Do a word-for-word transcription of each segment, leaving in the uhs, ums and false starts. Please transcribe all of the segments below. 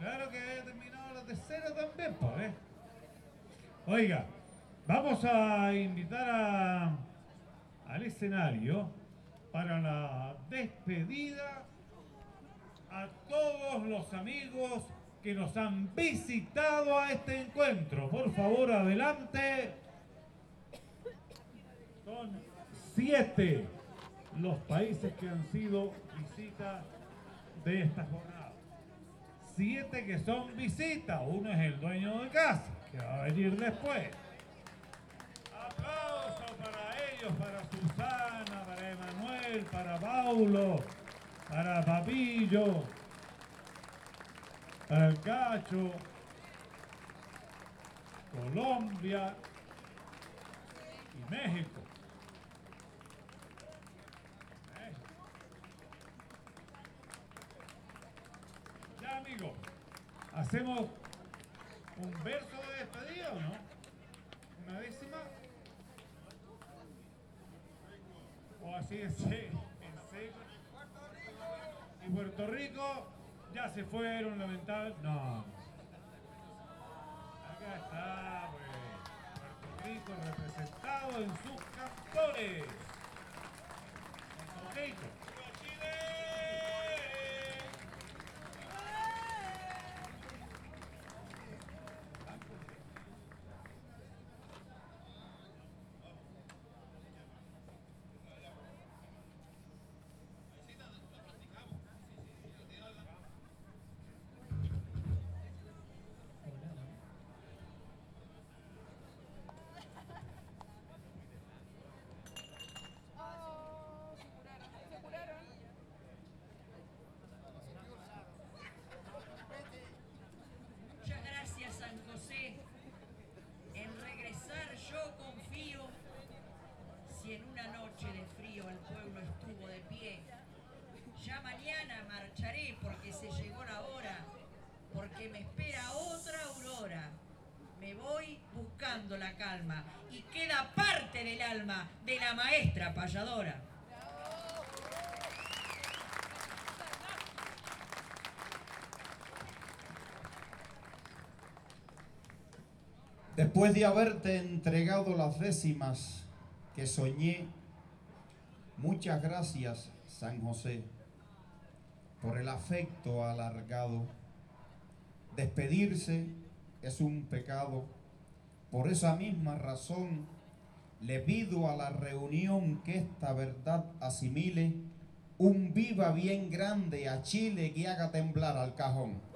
Claro que haya terminado la tercera también, pues, ¿eh? Oiga, vamos a invitar a, al escenario para la despedida a todos los amigos que nos han visitado a este encuentro. Por favor, adelante. Son siete los países que han sido visitas de esta jornada. Siete que son visitas. Uno es el dueño de casa, que va a venir después. Aplausos para ellos, para Susana, para Emanuel, para Paulo, para Papillo, para el Cacho, Colombia y México. Ya, amigos, ¿hacemos un verso de despedida o no? ¿Una décima? O así en seco. Y Puerto Rico ya se fueron, lamentable. No. Acá está, pues, Puerto Rico representado en sus cantores. Puerto Rico. Muchas gracias, San José. En regresar yo confío. Si en una noche de frío el pueblo estuvo de pie, ya mañana marcharé porque se llegó la hora, porque me espera otra aurora. Me voy buscando la calma y queda parte del alma de la maestra payadora. Después de haberte entregado las décimas que soñé, muchas gracias, San José, por el afecto alargado. Despedirse es un pecado. Por esa misma razón, le pido a la reunión que esta verdad asimile, un viva bien grande a Chile que haga temblar al cajón.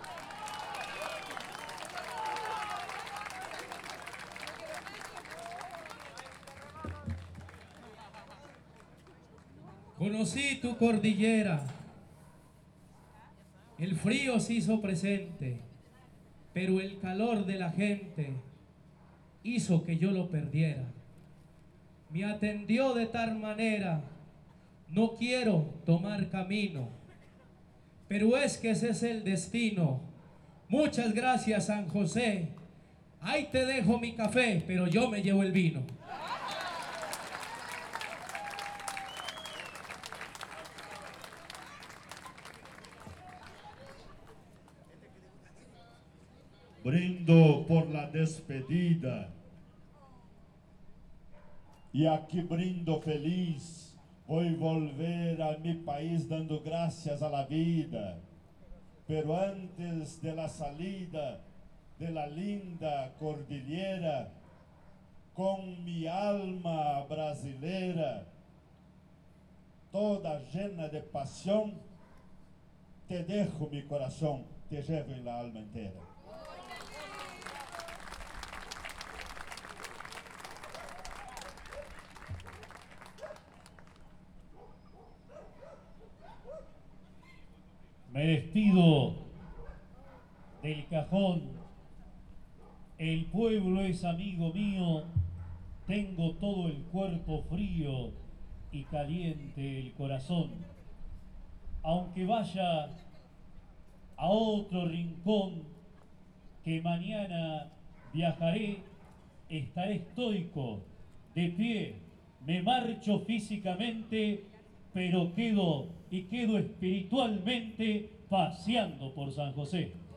Conocí tu cordillera, el frío se hizo presente, pero el calor de la gente hizo que yo lo perdiera. Me atendió de tal manera, no quiero tomar camino, pero es que ese es el destino. Muchas gracias, San José. Ahí te dejo mi café, pero yo me llevo el vino. Brindo por la despedida. Y aquí brindo feliz. Voy a volver a mi país dando gracias a la vida. Pero antes de la salida de la linda cordillera, con mi alma brasileira, toda llena de pasión, te dejo mi corazón, te llevo en la alma entera. Me despido del cajón. El pueblo es amigo mío. Tengo todo el cuerpo frío y caliente el corazón. Aunque vaya a otro rincón que mañana viajaré, estaré estoico, de pie. Me marcho físicamente, pero quedo y quedo espiritualmente paseando por San José.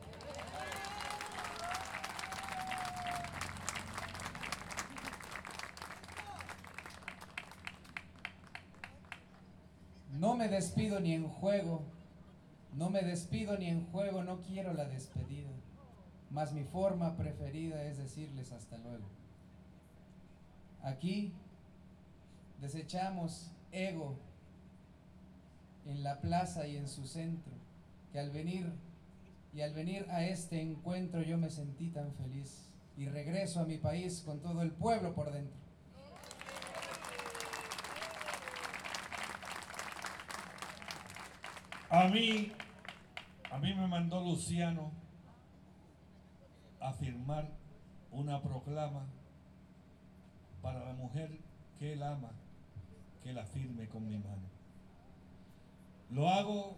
No me despido ni en juego, no me despido ni en juego, no quiero la despedida, mas mi forma preferida es decirles hasta luego. Aquí desechamos ego en la plaza y en su centro, que al venir y al venir a este encuentro yo me sentí tan feliz y regreso a mi país con todo el pueblo por dentro. A mí, a mí me mandó Luciano a firmar una proclama para la mujer que él ama, que la firme con mi mano. Lo hago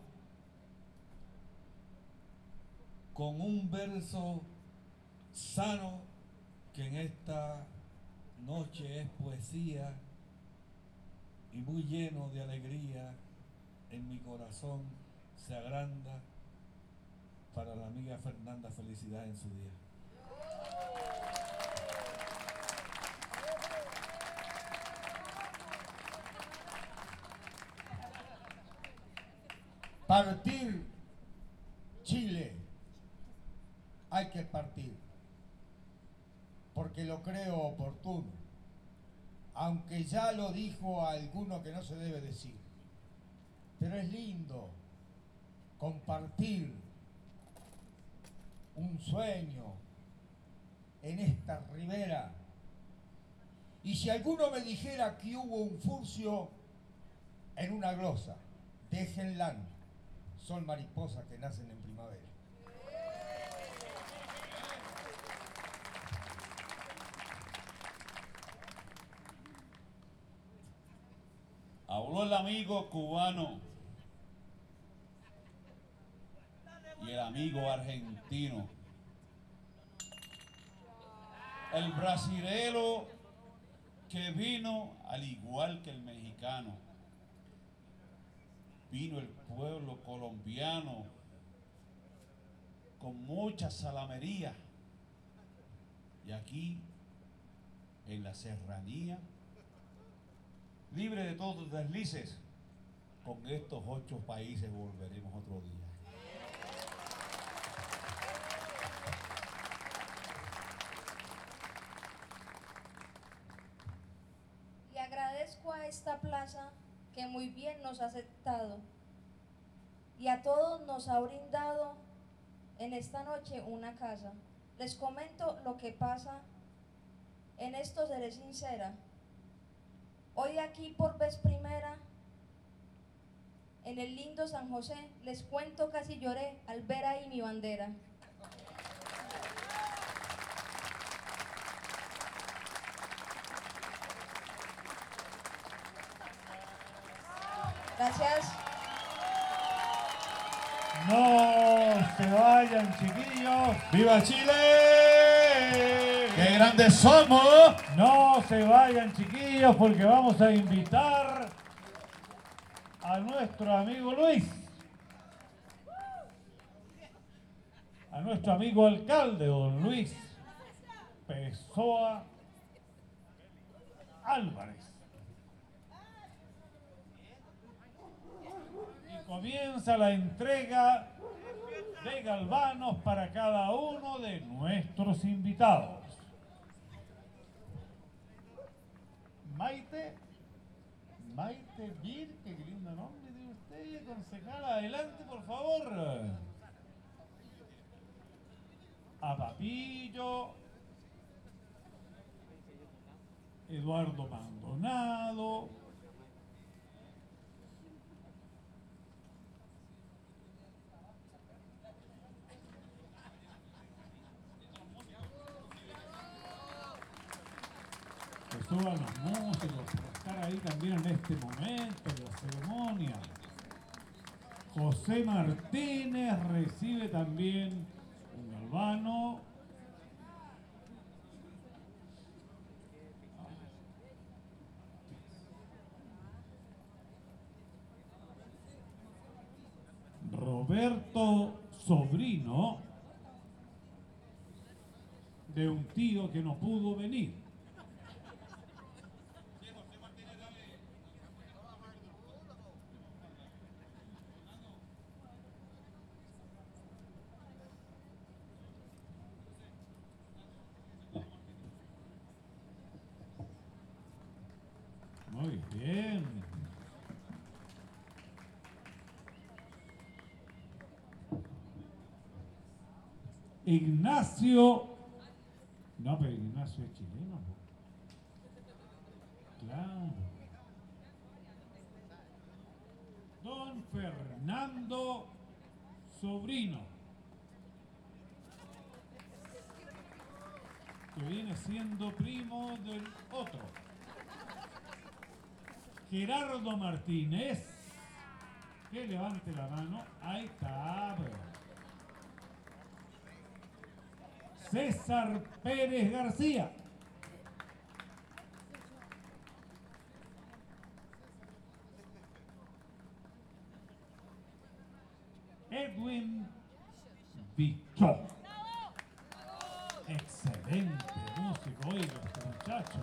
con un verso sano que en esta noche es poesía y muy lleno de alegría. En mi corazón se agranda para la amiga Fernanda. Felicidad en su día. Partir Chile, hay que partir, porque lo creo oportuno, aunque ya lo dijo alguno que no se debe decir. Pero es lindo compartir un sueño en esta ribera. Y si alguno me dijera que hubo un furcio en una glosa, déjenla, son mariposas que nacen en primavera. Habló el amigo cubano y el amigo argentino. El brasilero que vino al igual que el mexicano. Vino el pueblo colombiano con mucha salamería. Y aquí, en la serranía, libre de todos deslices, con estos ocho países volveremos otro día. Le agradezco a esta plaza que muy bien nos ha aceptado y a todos nos ha brindado en esta noche una casa. Les comento lo que pasa, en esto seré sincera. Hoy aquí por vez primera, en el lindo San José, les cuento casi lloré al ver ahí mi bandera. Gracias. No se vayan, chiquillos. ¡Viva Chile! ¡Qué grandes somos! No se vayan, chiquillos, porque vamos a invitar a nuestro amigo Luis, a nuestro amigo alcalde, don Luis Pessoa Álvarez. Y comienza la entrega de galvanos para cada uno de nuestros invitados. Maite, Maite Virque, qué lindo nombre de usted, concejala, adelante por favor. A Papillo, Eduardo Maldonado, que suban los músicos por estar ahí también en este momento de la ceremonia. José Martínez recibe también un galvano. Roberto Sobrino, de un tío que no pudo venir. Ignacio. No, pero Ignacio es chileno. po. Claro. Don Fernando Sobrino, que viene siendo primo del otro. Gerardo Martínez, que levante la mano. Ahí está. Pero. César Pérez García. Edwin Bichó. Excelente músico, oiga, este muchacho.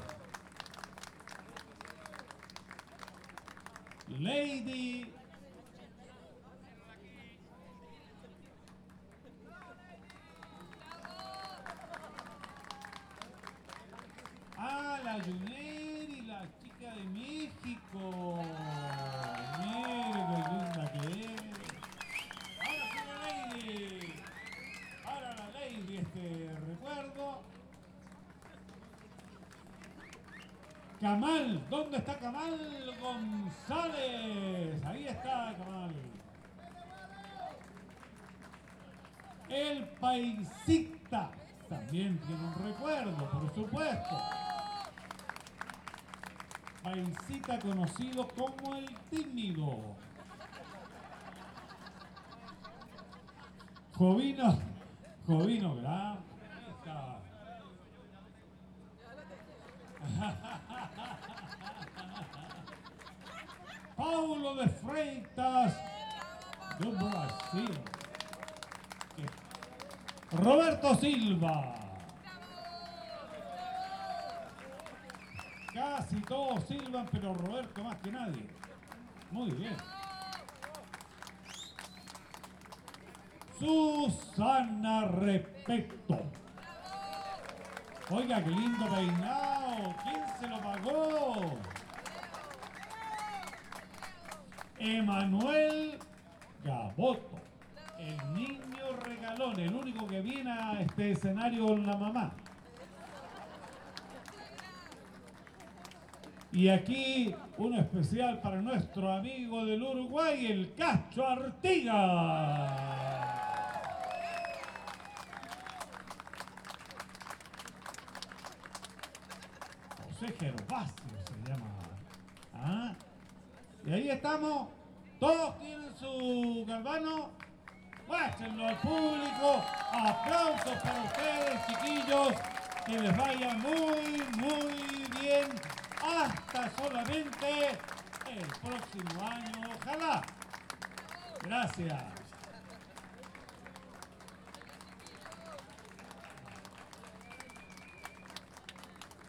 Lady Ah, la Juneri, la chica de México. Mire qué linda que es. Ahora sí la Lady. Ahora la Lady, este recuerdo. Kamal, ¿dónde está Kamal González? Ahí está Kamal. El Paisita también tiene un recuerdo, por supuesto. Paisita conocido como el tímido. Jovino, Jovino Gran. Ahí está. Paulo de Freitas de Brasil. Roberto Silva. Casi todos silban, pero Roberto más que nadie. Muy bien. Susana Respeto. Oiga, qué lindo peinado. ¿Quién se lo pagó? Emanuel Gaboto. El niño regalón, el único que viene a este escenario con la mamá. Y aquí uno especial para nuestro amigo del Uruguay, el Cacho Artigas. José Gervasio se llama. ¿Ah? Y ahí estamos. Todos tienen su galvano. Muéstrenlo al público. Aplausos para ustedes, chiquillos. Que les vaya muy, muy bien. Hasta solamente el próximo año. Ojalá. Gracias.